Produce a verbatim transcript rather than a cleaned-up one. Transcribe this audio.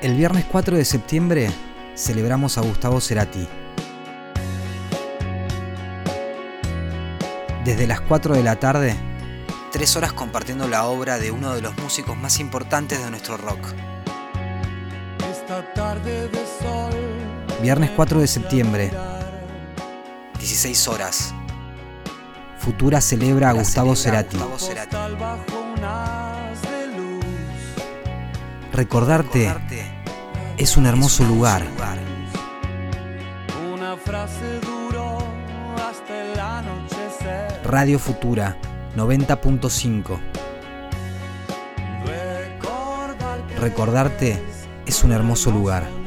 El viernes cuatro de septiembre celebramos a Gustavo Cerati. Desde las cuatro de la tarde, tres horas compartiendo la obra de uno de los músicos más importantes de nuestro rock. Esta tarde de sol, Viernes cuatro de septiembre, dieciséis horas. Futura celebra a Gustavo Cerati. Recordarte es un hermoso lugar. Una frase duró hasta el anochecer. Radio Futura noventa punto cinco. Recordarte es un hermoso lugar.